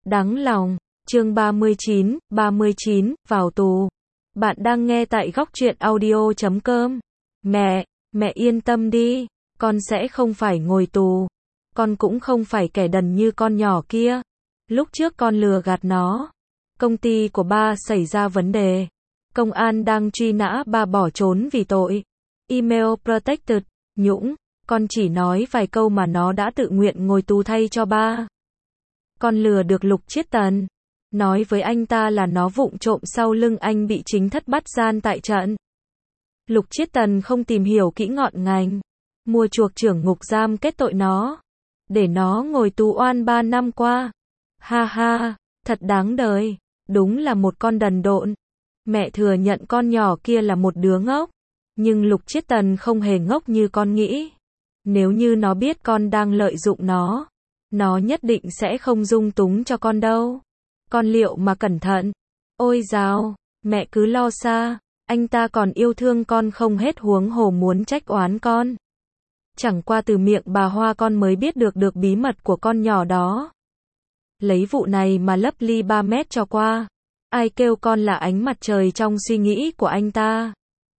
Đáng lòng. Chương 39, vào tù. Bạn đang nghe tại góc truyện audio.com. Mẹ yên tâm đi, con sẽ không phải ngồi tù. Con cũng không phải kẻ đần như con nhỏ kia. Lúc trước con lừa gạt nó. Công ty của ba xảy ra vấn đề. Công an đang truy nã ba bỏ trốn vì tội Email Protected, nhũng. Con chỉ nói vài câu mà nó đã tự nguyện ngồi tù thay cho ba. Con lừa được Lục Chiết Tần. Nói với anh ta là nó vụng trộm sau lưng anh bị chính thất bắt gian tại trận. Lục Chiết Tần không tìm hiểu kỹ ngọn ngành. Mua chuộc trưởng ngục giam kết tội nó. Để nó ngồi tù oan 3 năm qua. Ha ha, thật đáng đời. Đúng là một con đần độn. Mẹ thừa nhận con nhỏ kia là một đứa ngốc. Nhưng Lục Chiết Tần không hề ngốc như con nghĩ. Nếu như nó biết con đang lợi dụng nó nhất định sẽ không dung túng cho con đâu. Con liệu mà cẩn thận. Ôi dào, mẹ cứ lo xa, anh ta còn yêu thương con không hết huống hồ muốn trách oán con. Chẳng qua từ miệng bà Hoa con mới biết được bí mật của con nhỏ đó. Lấy vụ này mà lấp ly 3 mét cho qua. Ai kêu con là ánh mặt trời trong suy nghĩ của anh ta.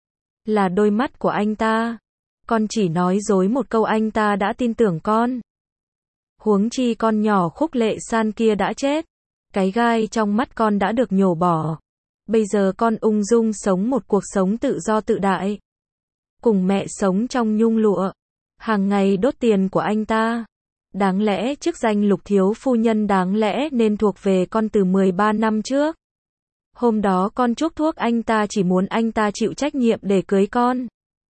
Là đôi mắt của anh ta. Con chỉ nói dối một câu anh ta đã tin tưởng con. Huống chi con nhỏ Khúc Lệ San kia đã chết. Cái gai trong mắt con đã được nhổ bỏ. Bây giờ con ung dung sống một cuộc sống tự do tự đại. Cùng mẹ sống trong nhung lụa. Hàng ngày đốt tiền của anh ta. Đáng lẽ chức danh Lục thiếu phu nhân đáng lẽ nên thuộc về con từ 13 năm trước. Hôm đó con chuốc thuốc anh ta chỉ muốn anh ta chịu trách nhiệm để cưới con.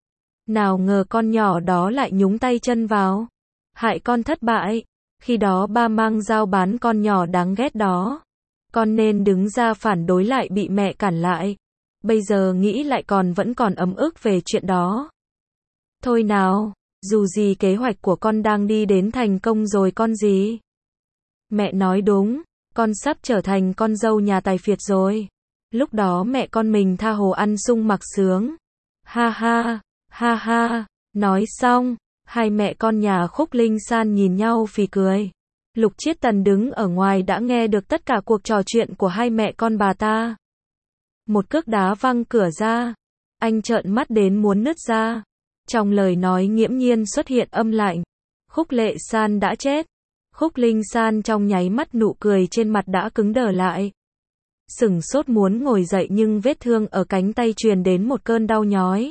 Nào ngờ con nhỏ đó lại nhúng tay chân vào. Hại con thất bại. Khi đó ba mang dao bán con nhỏ đáng ghét đó. Con nên đứng ra phản đối lại bị mẹ cản lại. Bây giờ nghĩ lại vẫn còn ấm ức về chuyện đó. Thôi nào, dù gì kế hoạch của con đang đi đến thành công rồi con gì. Mẹ nói đúng, con sắp trở thành con dâu nhà tài phiệt rồi. Lúc đó mẹ con mình tha hồ ăn sung mặc sướng. Ha ha, nói xong. Hai mẹ con nhà Khúc Linh San nhìn nhau phì cười. Lục Chiết Tần đứng ở ngoài đã nghe được tất cả cuộc trò chuyện của hai mẹ con bà ta. Một cước đá văng cửa ra. Anh trợn mắt đến muốn nứt ra. Trong lời nói nghiễm nhiên xuất hiện âm lạnh. Khúc Lệ San đã chết. Khúc Linh San trong nháy mắt nụ cười trên mặt đã cứng đờ lại. Sửng sốt muốn ngồi dậy nhưng vết thương ở cánh tay truyền đến một cơn đau nhói.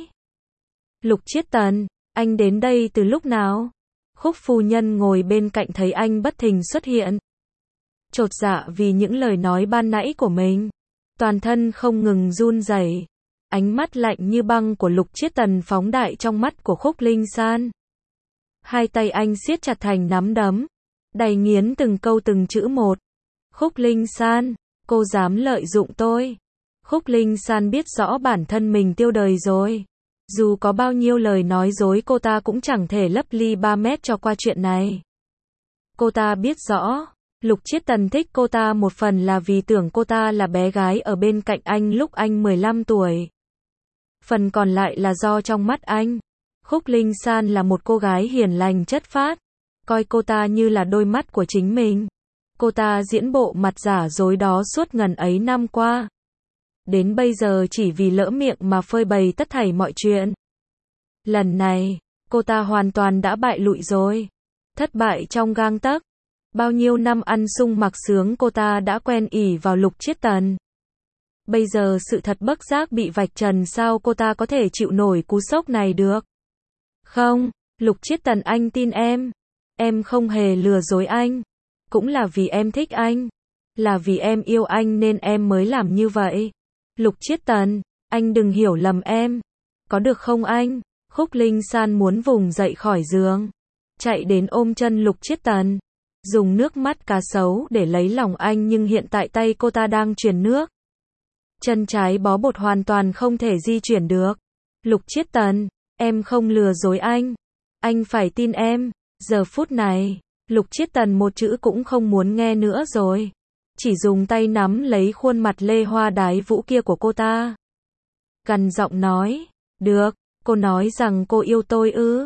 Lục Chiết Tần, anh đến đây từ lúc nào? Khúc phu nhân ngồi bên cạnh thấy anh bất thình xuất hiện. Chột dạ vì những lời nói ban nãy của mình. Toàn thân không ngừng run rẩy. Ánh mắt lạnh như băng của Lục Chiết Tần phóng đại trong mắt của Khúc Linh San. Hai tay anh siết chặt thành nắm đấm. Đày nghiến từng câu từng chữ một. Khúc Linh San, cô dám lợi dụng tôi. Khúc Linh San biết rõ bản thân mình tiêu đời rồi. Dù có bao nhiêu lời nói dối cô ta cũng chẳng thể lấp ly 3 mét cho qua chuyện này. Cô ta biết rõ, Lục Chiết Tần thích cô ta một phần là vì tưởng cô ta là bé gái ở bên cạnh anh lúc anh 15 tuổi. Phần còn lại là do trong mắt anh, Khúc Linh San là một cô gái hiền lành chất phác, coi cô ta như là đôi mắt của chính mình. Cô ta diễn bộ mặt giả dối đó suốt ngần ấy năm qua. Đến bây giờ chỉ vì lỡ miệng mà phơi bày tất thảy mọi chuyện. Lần này, cô ta hoàn toàn đã bại lụi rồi. Thất bại trong gang tấc. Bao nhiêu năm ăn sung mặc sướng cô ta đã quen ỉ vào Lục Chiết Tần. Bây giờ sự thật bất giác bị vạch trần sao cô ta có thể chịu nổi cú sốc này được. Không, Lục Chiết Tần anh tin em. Em không hề lừa dối anh. Cũng là vì em thích anh. Là vì em yêu anh nên em mới làm như vậy. Lục Chiết Tần, anh đừng hiểu lầm em. Có được không anh? Khúc Linh San muốn vùng dậy khỏi giường. Chạy đến ôm chân Lục Chiết Tần. Dùng nước mắt cá sấu để lấy lòng anh nhưng hiện tại tay cô ta đang truyền nước. Chân trái bó bột hoàn toàn không thể di chuyển được. Lục Chiết Tần, em không lừa dối anh. Anh phải tin em. Giờ phút này, Lục Chiết Tần một chữ cũng không muốn nghe nữa rồi. Chỉ dùng tay nắm lấy khuôn mặt lê hoa đái vũ kia của cô ta. Gằn giọng nói, được, cô nói rằng cô yêu tôi ư?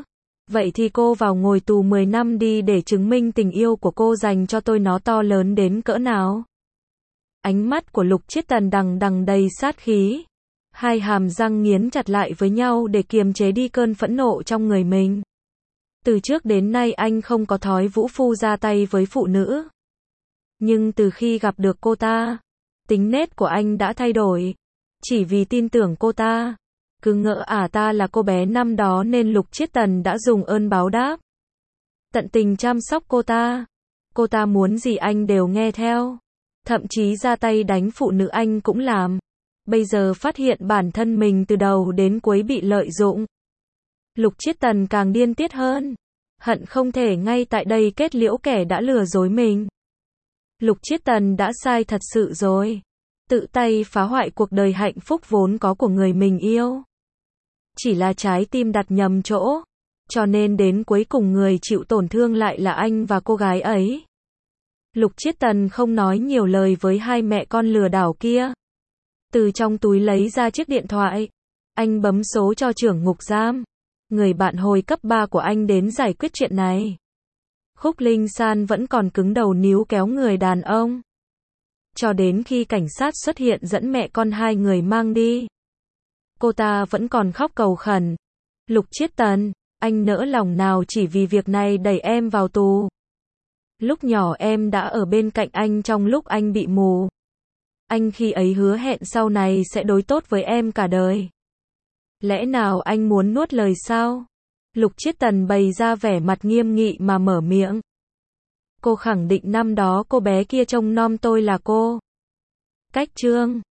Vậy thì cô vào ngồi tù 10 năm đi để chứng minh tình yêu của cô dành cho tôi nó to lớn đến cỡ nào. Ánh mắt của Lục Chiết Tần đằng đằng đầy sát khí. Hai hàm răng nghiến chặt lại với nhau để kiềm chế đi cơn phẫn nộ trong người mình. Từ trước đến nay anh không có thói vũ phu ra tay với phụ nữ. Nhưng từ khi gặp được cô ta, tính nết của anh đã thay đổi. Chỉ vì tin tưởng cô ta. Cứ ngỡ ta là cô bé năm đó nên Lục Chiết Tần đã dùng ơn báo đáp. Tận tình chăm sóc cô ta. Cô ta muốn gì anh đều nghe theo. Thậm chí ra tay đánh phụ nữ anh cũng làm. Bây giờ phát hiện bản thân mình từ đầu đến cuối bị lợi dụng. Lục Chiết Tần càng điên tiết hơn. Hận không thể ngay tại đây kết liễu kẻ đã lừa dối mình. Lục Chiết Tần đã sai thật sự rồi. Tự tay phá hoại cuộc đời hạnh phúc vốn có của người mình yêu. Chỉ là trái tim đặt nhầm chỗ. Cho nên đến cuối cùng người chịu tổn thương lại là anh và cô gái ấy. Lục Chiết Tần không nói nhiều lời với hai mẹ con lừa đảo kia. Từ trong túi lấy ra chiếc điện thoại. Anh bấm số cho trưởng ngục giam. Người bạn hồi cấp 3 của anh đến giải quyết chuyện này. Khúc Linh San vẫn còn cứng đầu níu kéo người đàn ông. Cho đến khi cảnh sát xuất hiện dẫn mẹ con hai người mang đi. Cô ta vẫn còn khóc cầu khẩn. Lục Chiết Tần, anh nỡ lòng nào chỉ vì việc này đẩy em vào tù. Lúc nhỏ em đã ở bên cạnh anh trong lúc anh bị mù. Anh khi ấy hứa hẹn sau này sẽ đối tốt với em cả đời. Lẽ nào anh muốn nuốt lời sao? Lục Chiết Tần bày ra vẻ mặt nghiêm nghị mà mở miệng. Cô khẳng định năm đó cô bé kia trông nom tôi là cô. Cách chương